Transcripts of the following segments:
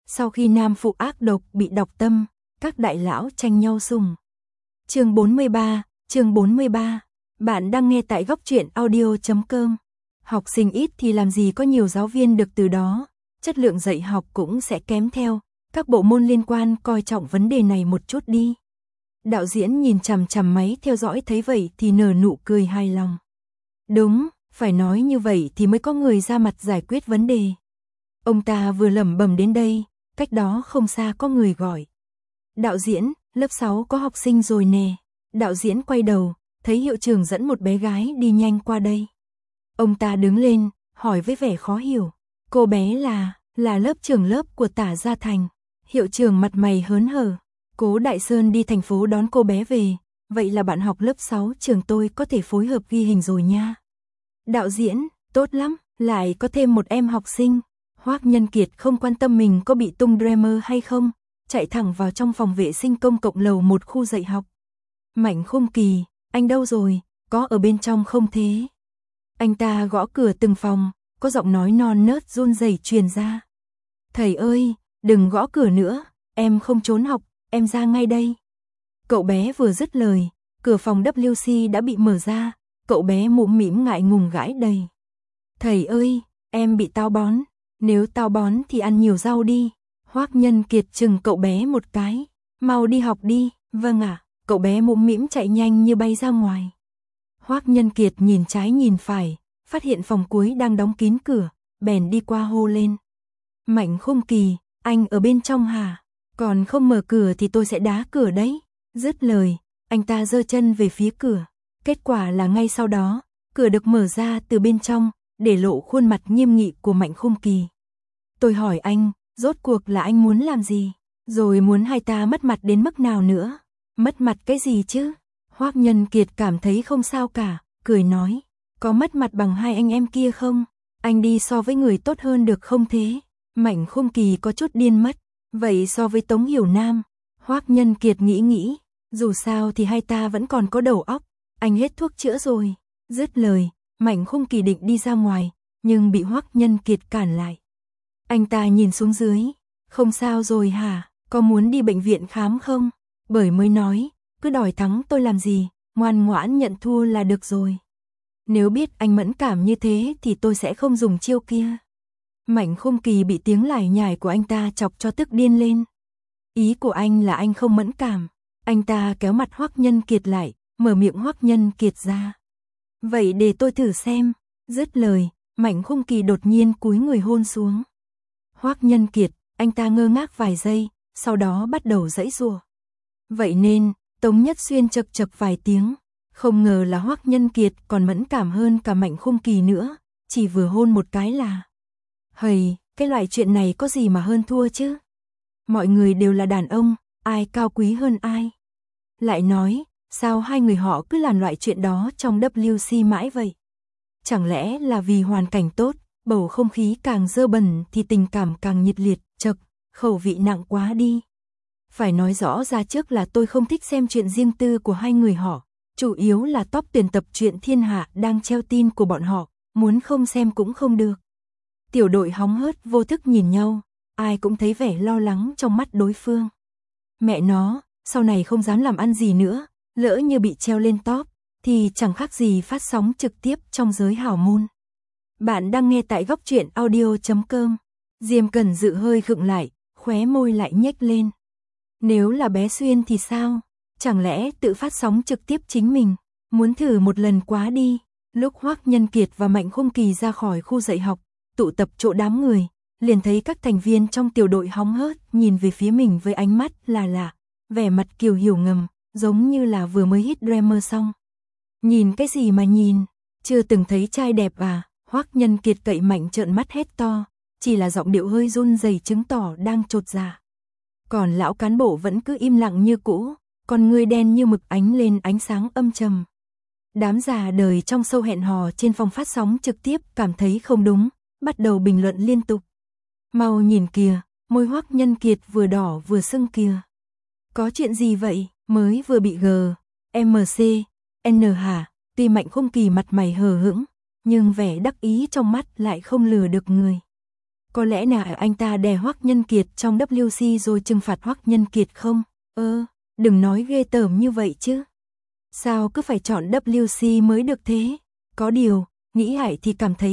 Sau khi nam phụ ác độc bị độc tâm, các đại lão tranh nhau sủng. Chương 43. Bạn đang nghe tại góc truyện audio.com. Học sinh ít thì làm gì có nhiều giáo viên được từ đó, chất lượng dạy học cũng sẽ kém theo. Các bộ môn liên quan coi trọng vấn đề này một chút đi. Đạo diễn nhìn chằm chằm máy theo dõi thấy vậy thì nở nụ cười hài lòng. Đúng, phải nói như vậy thì mới có người ra mặt giải quyết vấn đề. Ông ta vừa lẩm bẩm đến đây, cách đó không xa có người gọi. Đạo diễn, lớp 6 có học sinh rồi nè. Đạo diễn quay đầu, thấy hiệu trưởng dẫn một bé gái đi nhanh qua đây. Ông ta đứng lên, hỏi với vẻ khó hiểu. Cô bé là lớp trưởng lớp của Tả Gia Thành. Hiệu trưởng mặt mày hớn hở. Cố Đại Sơn đi thành phố đón cô bé về. Vậy là bạn học lớp 6 trường tôi có thể phối hợp ghi hình rồi nha. Đạo diễn, tốt lắm, lại có thêm một em học sinh. Hoắc Nhân Kiệt không quan tâm mình có bị tung dreamer hay không, chạy thẳng vào trong phòng vệ sinh công cộng lầu 1 khu dạy học. Mạnh Khung Kỳ, anh đâu rồi, có ở bên trong không thế? Anh ta gõ cửa từng phòng, có giọng nói non nớt run rẩy truyền ra. Thầy ơi, đừng gõ cửa nữa, em không trốn học, em ra ngay đây. Cậu bé vừa dứt lời, cửa phòng WC đã bị mở ra, cậu bé mũm mĩm ngại ngùng gãi đầy. Thầy ơi, em bị táo bón, nếu táo bón thì ăn nhiều rau đi. Hoắc Nhân Kiệt chừng cậu bé một cái, mau đi học đi. Vâng ạ. Cậu bé mũm mĩm chạy nhanh như bay ra ngoài. Hoắc Nhân Kiệt nhìn trái nhìn phải, phát hiện phòng cuối đang đóng kín cửa, bèn đi qua hô lên. Mạnh Khung Kỳ, anh ở bên trong hả? Còn không mở cửa thì tôi sẽ đá cửa đấy. Dứt lời, anh ta giơ chân về phía cửa. Kết quả là ngay sau đó, cửa được mở ra từ bên trong, để lộ khuôn mặt nghiêm nghị của Mạnh Khung Kỳ. Tôi hỏi anh, rốt cuộc là anh muốn làm gì? Rồi muốn hai ta mất mặt đến mức nào nữa? Mất mặt cái gì chứ? Hoắc Nhân Kiệt cảm thấy không sao cả, cười nói. Có mất mặt bằng hai anh em kia không? Anh đi so với người tốt hơn được không thế? Mạnh Khung Kỳ có chút điên mất. Vậy so với Tống Hiểu Nam? Hoắc Nhân Kiệt nghĩ. Dù sao thì hai ta vẫn còn có đầu óc. Anh hết thuốc chữa rồi. Dứt lời, Mạnh Khung Kỳ định đi ra ngoài, nhưng bị Hoắc Nhân Kiệt cản lại. Anh ta nhìn xuống dưới. Không sao rồi hả? Có muốn đi bệnh viện khám không? Bởi mới nói, cứ đòi thắng tôi làm gì, ngoan ngoãn nhận thua là được rồi. Nếu biết anh mẫn cảm như thế thì tôi sẽ không dùng chiêu kia. Mạnh Khung Kỳ bị tiếng lải nhải của anh ta chọc cho tức điên lên. Ý của anh là anh không mẫn cảm. Anh ta kéo mặt Hoắc Nhân Kiệt lại, mở miệng Hoắc Nhân Kiệt ra. Vậy để tôi thử xem. Dứt lời, Mạnh Khung Kỳ đột nhiên cúi người hôn xuống. Hoắc Nhân Kiệt, anh ta ngơ ngác vài giây, sau đó bắt đầu giãy giụa. Vậy nên, Tống Nhất Xuyên chậc chậc vài tiếng, không ngờ là Hoắc Nhân Kiệt còn mẫn cảm hơn cả Mạnh Khung Kỳ nữa, chỉ vừa hôn một cái là. Hầy, cái loại chuyện này có gì mà hơn thua chứ? Mọi người đều là đàn ông, ai cao quý hơn ai? Lại nói, sao hai người họ cứ làm loại chuyện đó trong WC mãi vậy? Chẳng lẽ là vì hoàn cảnh tốt, bầu không khí càng dơ bẩn thì tình cảm càng nhiệt liệt, chậc, khẩu vị nặng quá đi. Phải nói rõ ra trước là tôi không thích xem chuyện riêng tư của hai người họ, chủ yếu là top tuyển tập truyện thiên hạ đang treo tin của bọn họ, muốn không xem cũng không được. Tiểu đội hóng hớt vô thức nhìn nhau, ai cũng thấy vẻ lo lắng trong mắt đối phương. Mẹ nó, sau này không dám làm ăn gì nữa, lỡ như bị treo lên top, thì chẳng khác gì phát sóng trực tiếp trong giới hảo môn. Bạn đang nghe tại góc truyện audio.com. Diêm Cẩn Dự hơi khựng lại, khóe môi lại nhếch lên. Nếu là bé Xuyên thì sao? Chẳng lẽ tự phát sóng trực tiếp chính mình? Muốn thử một lần quá đi. Lúc Hoắc Nhân Kiệt và Mạnh Khung Kỳ ra khỏi khu dạy học, tụ tập chỗ đám người, liền thấy các thành viên trong tiểu đội hóng hớt nhìn về phía mình với ánh mắt là lạ, vẻ mặt kiều hiểu ngầm, giống như là vừa mới hit dreamer xong. Nhìn cái gì mà nhìn? Chưa từng thấy trai đẹp à? Hoắc Nhân Kiệt cậy mạnh trợn mắt hét to, chỉ là giọng điệu hơi run rẩy chứng tỏ đang chột dạ. Còn lão cán bộ vẫn cứ im lặng như cũ, con người đen như mực ánh lên ánh sáng âm trầm. Đám già đời trong show hẹn hò trên phòng phát sóng trực tiếp cảm thấy không đúng, bắt đầu bình luận liên tục. Mau nhìn kìa, môi Hoắc Nhân Kiệt vừa đỏ vừa sưng kìa. Có chuyện gì vậy? Mới vừa bị MC, hả? Tuy Mạnh Khung Kỳ mặt mày hờ hững, nhưng vẻ đắc ý trong mắt lại không lừa được người. Có lẽ là anh ta đè Hoắc Nhân Kiệt trong WC rồi trừng phạt Hoắc Nhân Kiệt không? Đừng nói ghê tởm như vậy chứ. Sao cứ phải chọn WC mới được thế? Có điều, nghĩ lại thì cảm thấy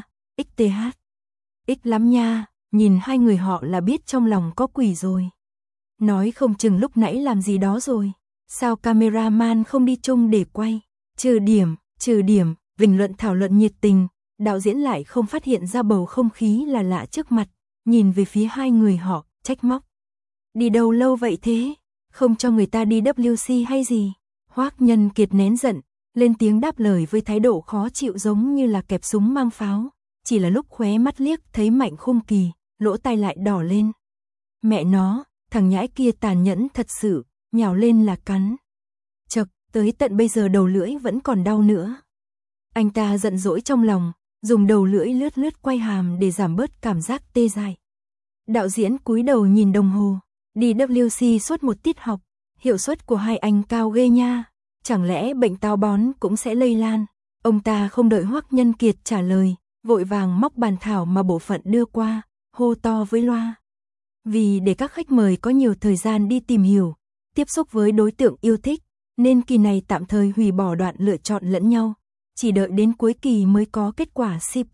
KXTH. X lắm nha, nhìn hai người họ là biết trong lòng có quỷ rồi. Nói không chừng lúc nãy làm gì đó rồi. Sao cameraman không đi chung để quay? Trừ điểm, bình luận thảo luận nhiệt tình, đạo diễn lại không phát hiện ra bầu không khí là lạ trước mặt, nhìn về phía hai người họ, trách móc. Đi đâu lâu vậy thế? Không cho người ta đi WC hay gì? Hoắc Nhân Kiệt nén giận, lên tiếng đáp lời với thái độ khó chịu giống như là kẹp súng mang pháo, chỉ là lúc khóe mắt liếc thấy Mạnh Khung Kỳ, lỗ tai lại đỏ lên. Mẹ nó, thằng nhãi kia tàn nhẫn thật sự, nhào lên là cắn. Chậc, tới tận bây giờ đầu lưỡi vẫn còn đau nữa. Anh ta giận dỗi trong lòng, dùng đầu lưỡi lướt lướt quay hàm để giảm bớt cảm giác tê dại. Đạo diễn cúi đầu nhìn đồng hồ, đi WC suốt một tiết học, hiệu suất của hai anh cao ghê nha, chẳng lẽ bệnh táo bón cũng sẽ lây lan. Ông ta không đợi Hoắc Nhân Kiệt trả lời, vội vàng móc bàn thảo mà bộ phận đưa qua, hô to với loa. Vì để các khách mời có nhiều thời gian đi tìm hiểu, tiếp xúc với đối tượng yêu thích, nên kỳ này tạm thời hủy bỏ đoạn lựa chọn lẫn nhau, chỉ đợi đến cuối kỳ mới có kết quả CP.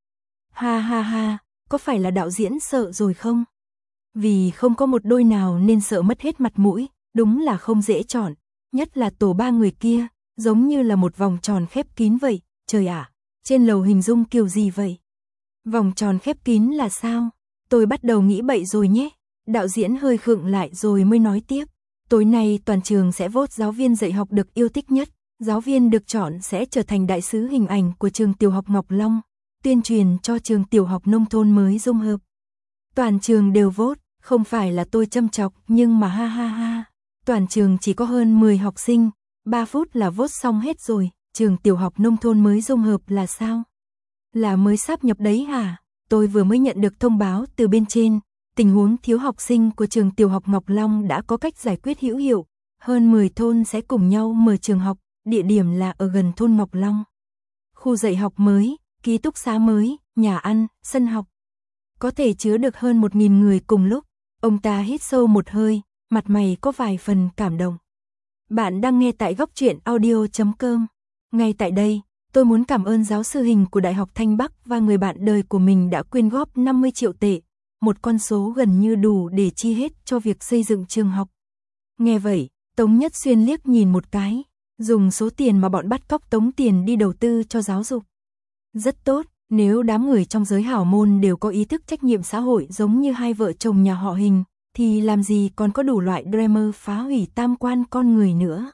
Ha ha ha, có phải là đạo diễn sợ rồi không? Vì không có một đôi nào nên sợ mất hết mặt mũi, đúng là không dễ chọn, nhất là tổ ba người kia, giống như là một vòng tròn khép kín vậy, trời ạ, trên lầu hình dung kiểu gì vậy? Vòng tròn khép kín là sao? Tôi bắt đầu nghĩ bậy rồi nhé. Đạo diễn hơi khựng lại rồi mới nói tiếp. Tối nay toàn trường sẽ vote giáo viên dạy học được yêu thích nhất. Giáo viên được chọn sẽ trở thành đại sứ hình ảnh của trường tiểu học Ngọc Long, tuyên truyền cho trường tiểu học nông thôn mới dung hợp. Toàn trường đều vote, không phải là tôi châm chọc nhưng mà ha ha ha. Toàn trường chỉ có hơn 10 học sinh, 3 phút là vote xong hết rồi. Trường tiểu học nông thôn mới dung hợp là sao? Là mới sáp nhập đấy hả? Tôi vừa mới nhận được thông báo từ bên trên, tình huống thiếu học sinh của trường tiểu học Ngọc Long đã có cách giải quyết hữu hiệu, hơn 10 thôn sẽ cùng nhau mở trường học, địa điểm là ở gần thôn Ngọc Long. Khu dạy học mới, ký túc xá mới, nhà ăn, sân học. Có thể chứa được hơn 1.000 người cùng lúc. Ông ta hít sâu một hơi, mặt mày có vài phần cảm động. Bạn đang nghe tại góc truyện audio.com. Ngay tại đây, tôi muốn cảm ơn giáo sư Hình của Đại học Thanh Bắc và người bạn đời của mình đã quyên góp 50 triệu tệ, một con số gần như đủ để chi hết cho việc xây dựng trường học. Nghe vậy, Tống Nhất Xuyên liếc nhìn một cái, dùng số tiền mà bọn bắt cóc tống tiền đi đầu tư cho giáo dục. Rất tốt, nếu đám người trong giới hảo môn đều có ý thức trách nhiệm xã hội giống như hai vợ chồng nhà họ Hình, thì làm gì còn có đủ loại dreamer phá hủy tam quan con người nữa.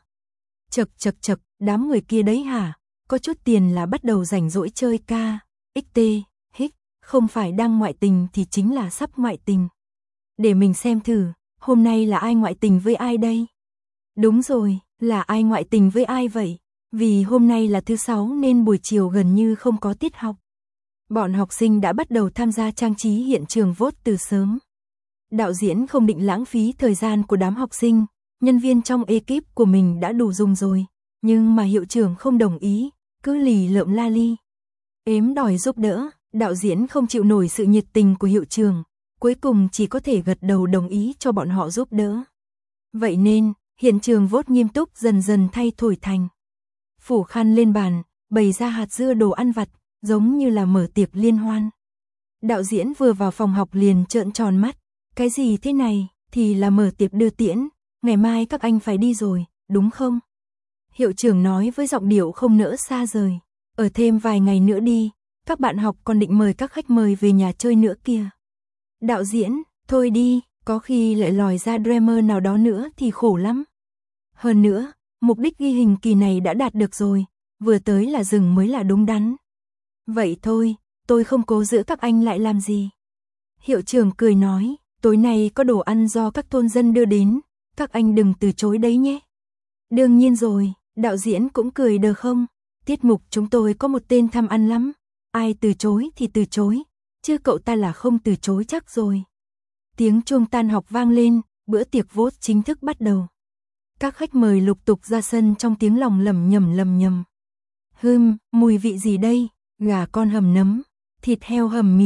Chậc, đám người kia đấy hả? Có chút tiền là bắt đầu rảnh rỗi chơi KXT, không phải đang ngoại tình thì chính là sắp ngoại tình. Để mình xem thử, hôm nay là ai ngoại tình với ai đây? Đúng rồi, là ai ngoại tình với ai vậy? Vì hôm nay là thứ 6 nên buổi chiều gần như không có tiết học. Bọn học sinh đã bắt đầu tham gia trang trí hiện trường vote từ sớm. Đạo diễn không định lãng phí thời gian của đám học sinh, nhân viên trong ekip của mình đã đủ dùng rồi, nhưng mà hiệu trưởng không đồng ý, cứ lì lợm la li. Ếm đòi giúp đỡ, đạo diễn không chịu nổi sự nhiệt tình của hiệu trưởng, cuối cùng chỉ có thể gật đầu đồng ý cho bọn họ giúp đỡ. Vậy nên, hiện trường vote nghiêm túc dần dần thay thổi thành. Phủ khăn lên bàn, bày ra hạt dưa đồ ăn vặt, giống như là mở tiệc liên hoan. Đạo diễn vừa vào phòng học liền trợn tròn mắt, cái gì thế này, thì là mở tiệc đưa tiễn, ngày mai các anh phải đi rồi, đúng không? Hiệu trưởng nói với giọng điệu không nỡ xa rời, ở thêm vài ngày nữa đi, các bạn học còn định mời các khách mời về nhà chơi nữa kìa. Đạo diễn, thôi đi, có khi lại lòi ra dreamer nào đó nữa thì khổ lắm. Hơn nữa, mục đích ghi hình kỳ này đã đạt được rồi, vừa tới là dừng mới là đúng đắn. Vậy thôi, tôi không cố giữ các anh lại làm gì. Hiệu trưởng cười nói, tối nay có đồ ăn do các thôn dân đưa đến, các anh đừng từ chối đấy nhé. Đương nhiên rồi, đạo diễn cũng cười đờ không, tiết mục chúng tôi có một tên tham ăn lắm, ai từ chối thì từ chối, chứ cậu ta là không từ chối chắc rồi. Tiếng chuông tan học vang lên, bữa tiệc vote chính thức bắt đầu. Các khách mời lục tục ra sân trong tiếng lòng lầm nhầm. Mùi vị gì đây? Gà con hầm nấm, thịt heo hầm miến,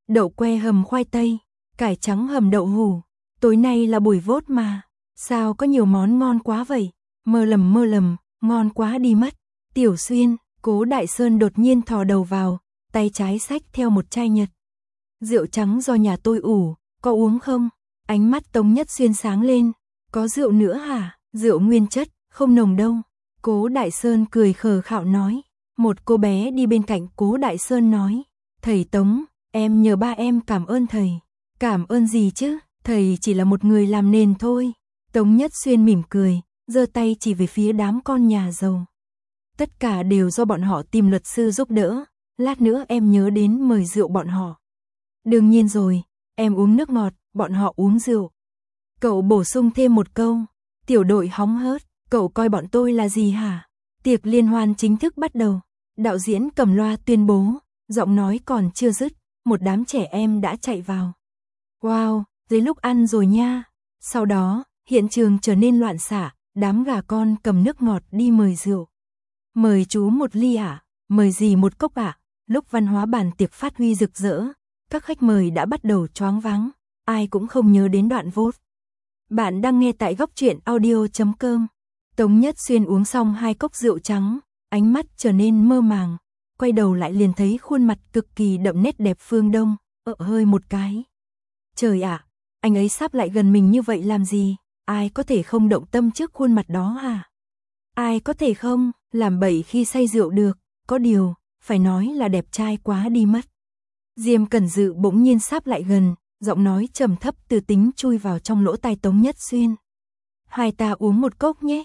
đậu que hầm khoai tây, cải trắng hầm đậu hủ. Tối nay là buổi vote mà, sao có nhiều món ngon quá vậy? Mơ lầm, ngon quá đi mất. Tiểu Xuyên, Cố Đại Sơn đột nhiên thò đầu vào, tay trái xách theo một chai nhật. Rượu trắng do nhà tôi ủ, có uống không? Ánh mắt Tống Nhất Xuyên sáng lên, có rượu nữa hả? Rượu nguyên chất, không nồng đâu. Cố Đại Sơn cười khờ khạo nói. Một cô bé đi bên cạnh Cố Đại Sơn nói, thầy Tống, em nhờ ba em cảm ơn thầy. Cảm ơn gì chứ, thầy chỉ là một người làm nền thôi. Tống Nhất Xuyên mỉm cười, giơ tay chỉ về phía đám con nhà giàu. Tất cả đều do bọn họ tìm luật sư giúp đỡ, lát nữa em nhớ đến mời rượu bọn họ. Đương nhiên rồi, em uống nước ngọt, bọn họ uống rượu. Cậu bổ sung thêm một câu, tiểu đội hóng hớt, cậu coi bọn tôi là gì hả? Tiệc liên hoan chính thức bắt đầu, đạo diễn cầm loa tuyên bố, giọng nói còn chưa dứt, một đám trẻ em đã chạy vào. Wow, tới lúc ăn rồi nha. Sau đó, hiện trường trở nên loạn xạ, đám gà con cầm nước ngọt đi mời rượu. Mời chú một ly ạ, mời dì một cốc ạ. Lúc văn hóa bàn tiệc phát huy rực rỡ, các khách mời đã bắt đầu choáng váng, ai cũng không nhớ đến đoạn vote. Bạn đang nghe tại góc truyện audio.com. Tống Nhất Xuyên uống xong 2 cốc rượu trắng, ánh mắt trở nên mơ màng, quay đầu lại liền thấy khuôn mặt cực kỳ đậm nét đẹp Phương Đông, hơi một cái. Trời ạ, anh ấy sắp lại gần mình như vậy làm gì, ai có thể không động tâm trước khuôn mặt đó à? Ai có thể không, làm bậy khi say rượu được, có điều, phải nói là đẹp trai quá đi mất. Diêm Cẩn Dự bỗng nhiên sắp lại gần, giọng nói trầm thấp từ tính chui vào trong lỗ tai Tống Nhất Xuyên. Hai ta uống một cốc nhé.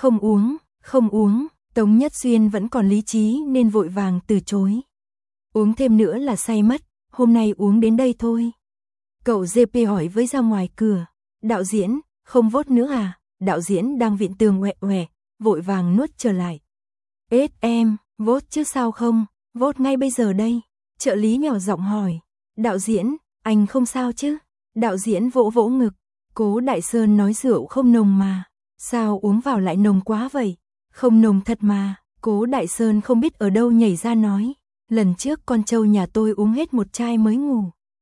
Không uống, Tống Nhất Xuyên vẫn còn lý trí nên vội vàng từ chối. Uống thêm nữa là say mất, hôm nay uống đến đây thôi. Cậu GP hỏi với ra ngoài cửa, đạo diễn, không vote nữa à? Đạo diễn đang viện tường oẹ oẹ, vội vàng nuốt trở lại. Ết em, vote chứ sao không, vote ngay bây giờ đây. Trợ lý nhỏ giọng hỏi, đạo diễn, anh không sao chứ? Đạo diễn vỗ vỗ ngực, Cố Đại Sơn nói rượu không nồng mà. Sao uống vào lại nồng quá vậy? Không nồng thật mà, Cố Đại Sơn không biết ở đâu nhảy ra nói. Lần trước con trâu nhà tôi uống hết một chai mới ngủ.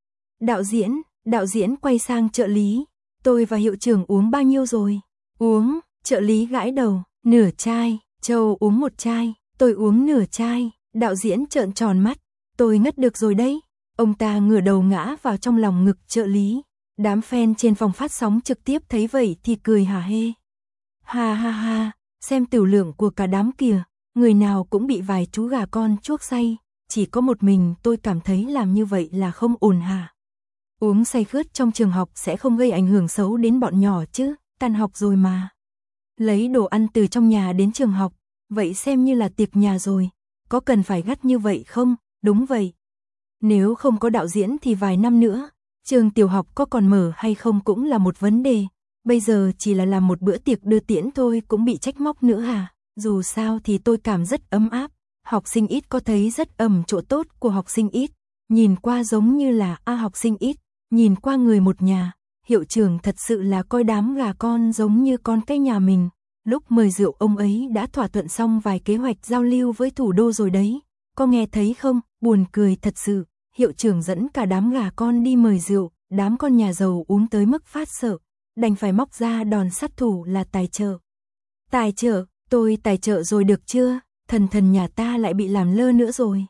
Đạo diễn quay sang trợ lý. Tôi và hiệu trưởng uống bao nhiêu rồi? Uống, trợ lý gãi đầu, nửa chai, Châu uống một chai, tôi uống nửa chai. Đạo diễn trợn tròn mắt, tôi ngất được rồi đấy. Ông ta ngửa đầu ngã vào trong lòng ngực trợ lý. Đám fan trên phòng phát sóng trực tiếp thấy vậy thì cười hả hê. Ha ha ha, xem tiểu lượng của cả đám kìa, người nào cũng bị vài chú gà con chuốc say, chỉ có một mình tôi cảm thấy làm như vậy là không ổn hả. Uống say khướt trong trường học sẽ không gây ảnh hưởng xấu đến bọn nhỏ chứ, tan học rồi mà. Lấy đồ ăn từ trong nhà đến trường học, vậy xem như là tiệc nhà rồi, có cần phải gắt như vậy không? Đúng vậy. Nếu không có đạo diễn thì vài năm nữa, trường tiểu học có còn mở hay không cũng là một vấn đề. Bây giờ chỉ là làm một bữa tiệc đưa tiễn thôi cũng bị trách móc nữa hả? Dù sao thì tôi cảm rất ấm áp. Học sinh ít có thấy rất chỗ tốt của học sinh ít. Nhìn qua giống như là học sinh ít. Nhìn qua người một nhà. Hiệu trưởng thật sự là coi đám gà con giống như con cái nhà mình. Lúc mời rượu ông ấy đã thỏa thuận xong vài kế hoạch giao lưu với thủ đô rồi đấy. Có nghe thấy không? Buồn cười thật sự. Hiệu trưởng dẫn cả đám gà con đi mời rượu. Đám con nhà giàu uống tới mức phát sợ. Đành phải móc ra đòn sát thủ là tài trợ. Tài trợ, tôi tài trợ rồi được chưa? Thần nhà ta lại bị làm lơ nữa rồi.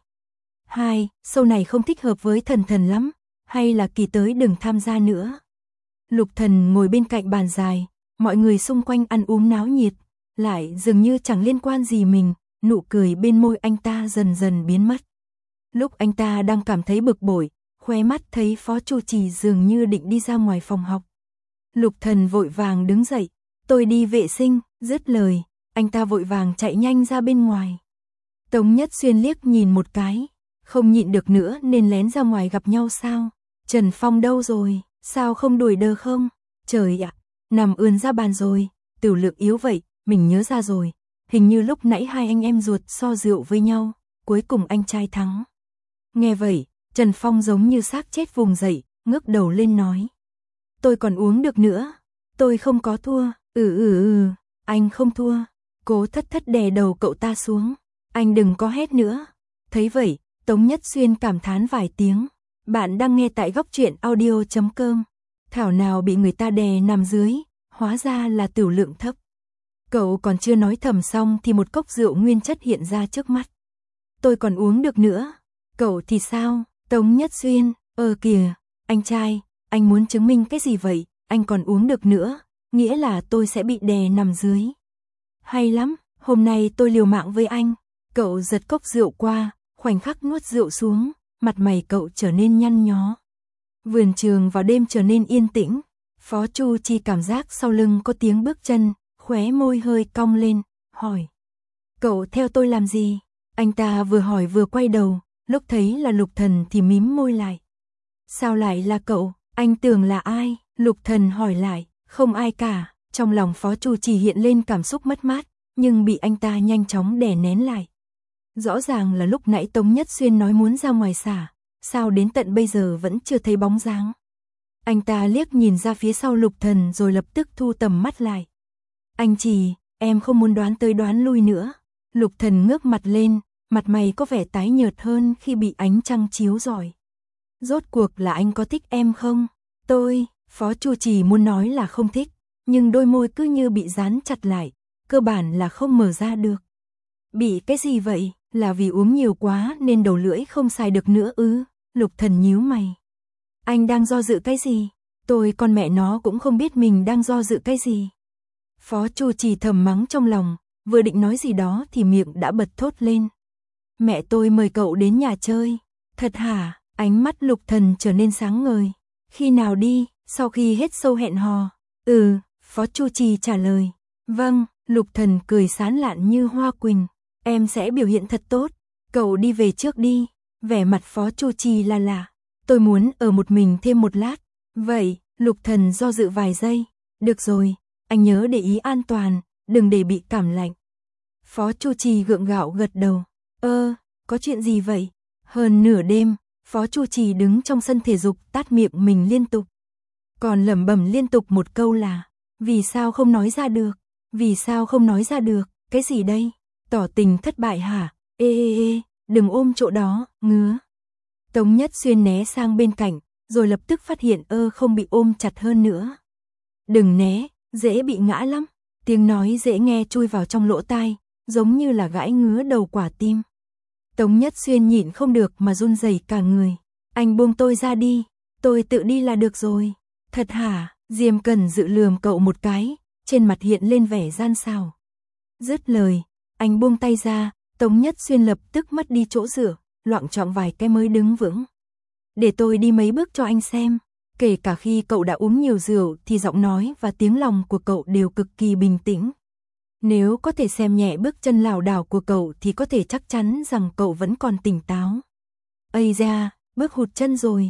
Show này không thích hợp với thần lắm, hay là kỳ tới đừng tham gia nữa. Lục Thần ngồi bên cạnh bàn dài, mọi người xung quanh ăn uống náo nhiệt, lại dường như chẳng liên quan gì mình, nụ cười bên môi anh ta dần dần biến mất. Lúc anh ta đang cảm thấy bực bội, khóe mắt thấy phó trụ trì dường như định đi ra ngoài phòng học. Lục Thần vội vàng đứng dậy, tôi đi vệ sinh, dứt lời, anh ta vội vàng chạy nhanh ra bên ngoài. Tống Nhất Xuyên liếc nhìn một cái, không nhịn được nữa nên lén ra ngoài gặp nhau sao? Trần Phong đâu rồi, sao không đuổi đờ không? Trời ạ, nằm ườn ra bàn rồi, tiểu lượng yếu vậy, mình nhớ ra rồi, hình như lúc nãy hai anh em ruột so rượu với nhau, cuối cùng anh trai thắng. Nghe vậy, Trần Phong giống như xác chết vùng dậy, ngước đầu lên nói. Tôi còn uống được nữa, tôi không có thua, anh không thua. Cố Thất Thất đè đầu cậu ta xuống, anh đừng có hét nữa. Thấy vậy, Tống Nhất Xuyên cảm thán vài tiếng, Bạn đang nghe tại góc truyện audio.com. Thảo nào bị người ta đè nằm dưới, hóa ra là tửu lượng thấp. Cậu còn chưa nói thầm xong thì một cốc rượu nguyên chất hiện ra trước mắt. Tôi còn uống được nữa. Cậu thì sao? Tống Nhất Xuyên, kìa, anh trai, anh muốn chứng minh cái gì vậy? Anh còn uống được nữa, nghĩa là tôi sẽ bị đè nằm dưới. Hay lắm, hôm nay tôi liều mạng với anh. Cậu giật cốc rượu qua, khoảnh khắc nuốt rượu xuống, mặt mày cậu trở nên nhăn nhó. Vườn trường vào đêm trở nên yên tĩnh, Phó Chu Chi cảm giác sau lưng có tiếng bước chân, khóe môi hơi cong lên, hỏi. Cậu theo tôi làm gì? Anh ta vừa hỏi vừa quay đầu, lúc thấy là Lục Thần thì mím môi lại. Sao lại là cậu? Anh tưởng là ai? Lục Thần hỏi lại. Không ai cả. Trong lòng Phó Chu Chi hiện lên cảm xúc mất mát, nhưng bị anh ta nhanh chóng đè nén lại. Rõ ràng là lúc nãy Tống Nhất Xuyên nói muốn ra ngoài xả, sao đến tận bây giờ vẫn chưa thấy bóng dáng. Anh ta liếc nhìn ra phía sau Lục Thần rồi lập tức thu tầm mắt lại. Anh Trì, em không muốn đoán tới đoán lui nữa. Lục Thần ngước mặt lên, mặt mày có vẻ tái nhợt hơn khi bị ánh trăng chiếu rọi. Rốt cuộc là anh có thích em không? Phó Chu Trì muốn nói là không thích, nhưng đôi môi cứ như bị dán chặt lại, cơ bản là không mở ra được. Bị cái gì vậy? Là vì uống nhiều quá nên đầu lưỡi không xài được nữa ư? Lục Thần nhíu mày. Anh đang do dự cái gì? Tôi con mẹ nó cũng không biết mình đang do dự cái gì. Phó Chu Trì thầm mắng trong lòng, vừa định nói gì đó thì miệng đã bật thốt lên. Mẹ tôi mời cậu đến nhà chơi. Thật hả? Ánh mắt Lục Thần trở nên sáng ngời. Khi nào đi? Sau khi hết show hẹn hò. Phó Chu Trì trả lời. Vâng, Lục Thần cười sán lạn như hoa quỳnh. Em sẽ biểu hiện thật tốt. Cậu đi về trước đi. Vẻ mặt Phó Chu Trì là lạ. Tôi muốn ở một mình thêm một lát. Vậy, Lục Thần do dự vài giây. Được rồi, anh nhớ để ý an toàn, đừng để bị cảm lạnh. Phó Chu Trì gượng gạo gật đầu. Có chuyện gì vậy? Hơn nửa đêm, Phó Chu Trì đứng trong sân thể dục tát miệng mình liên tục. Còn lẩm bẩm liên tục một câu là, vì sao không nói ra được? Vì sao không nói ra được? Cái gì đây? Tỏ tình thất bại hả? Đừng ôm chỗ đó, ngứa. Tống Nhất Xuyên né sang bên cạnh, rồi lập tức phát hiện không bị ôm chặt hơn nữa. Đừng né, dễ bị ngã lắm. Tiếng nói dễ nghe chui vào trong lỗ tai, giống như là gãi ngứa đầu quả tim. Tống Nhất Xuyên nhịn không được mà run rẩy cả người. Anh buông tôi ra đi, tôi tự đi là được rồi. Thật hả? Diêm Cẩn Dự lườm cậu một cái, trên mặt hiện lên vẻ gian xảo. Dứt lời, anh buông tay ra, Tống Nhất Xuyên lập tức mất đi chỗ dựa, loạng choạng vài cái mới đứng vững. Để tôi đi mấy bước cho anh xem. Kể cả khi cậu đã uống nhiều rượu thì giọng nói và tiếng lòng của cậu đều cực kỳ bình tĩnh. Nếu có thể xem nhẹ bước chân lảo đảo của cậu thì có thể chắc chắn rằng cậu vẫn còn tỉnh táo. Ây da, bước hụt chân rồi,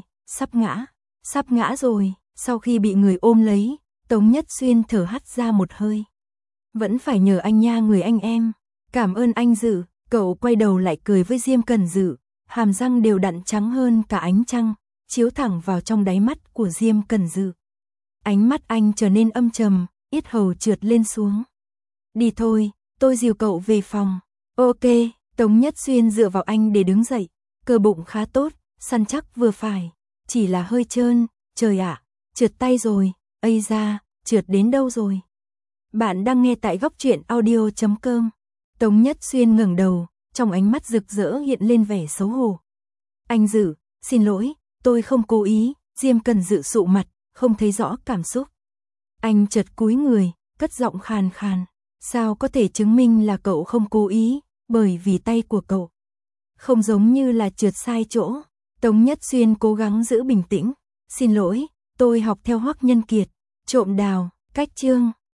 sắp ngã rồi. Sau khi bị người ôm lấy, Tống Nhất Xuyên thở hắt ra một hơi. Vẫn phải nhờ anh nha người anh em. Cảm ơn anh Dự. Cậu quay đầu lại cười với Diêm Cẩn Dự, hàm răng đều đặn trắng hơn cả ánh trăng, chiếu thẳng vào trong đáy mắt của Diêm Cẩn Dự. Ánh mắt anh trở nên âm trầm, yết hầu trượt lên xuống. Đi thôi, tôi dìu cậu về phòng. Ok, Tống Nhất Xuyên dựa vào anh để đứng dậy, cơ bụng khá tốt, săn chắc vừa phải, chỉ là hơi trơn, trời ạ, trượt tay rồi, ây da, trượt đến đâu rồi. Bạn đang nghe tại góc truyện audio.com. Tống Nhất Xuyên ngẩng đầu, trong ánh mắt rực rỡ hiện lên vẻ xấu hổ. Anh Dự, xin lỗi, tôi không cố ý. Diêm Cẩn Dự sụ mặt, không thấy rõ cảm xúc. Anh chợt cúi người, cất giọng khàn khàn. Sao có thể chứng minh là cậu không cố ý, bởi vì tay của cậu không giống như là trượt sai chỗ. Tống Nhất Xuyên cố gắng giữ bình tĩnh. Xin lỗi, tôi học theo Hoắc Nhân Kiệt, trộm đào, cách chương.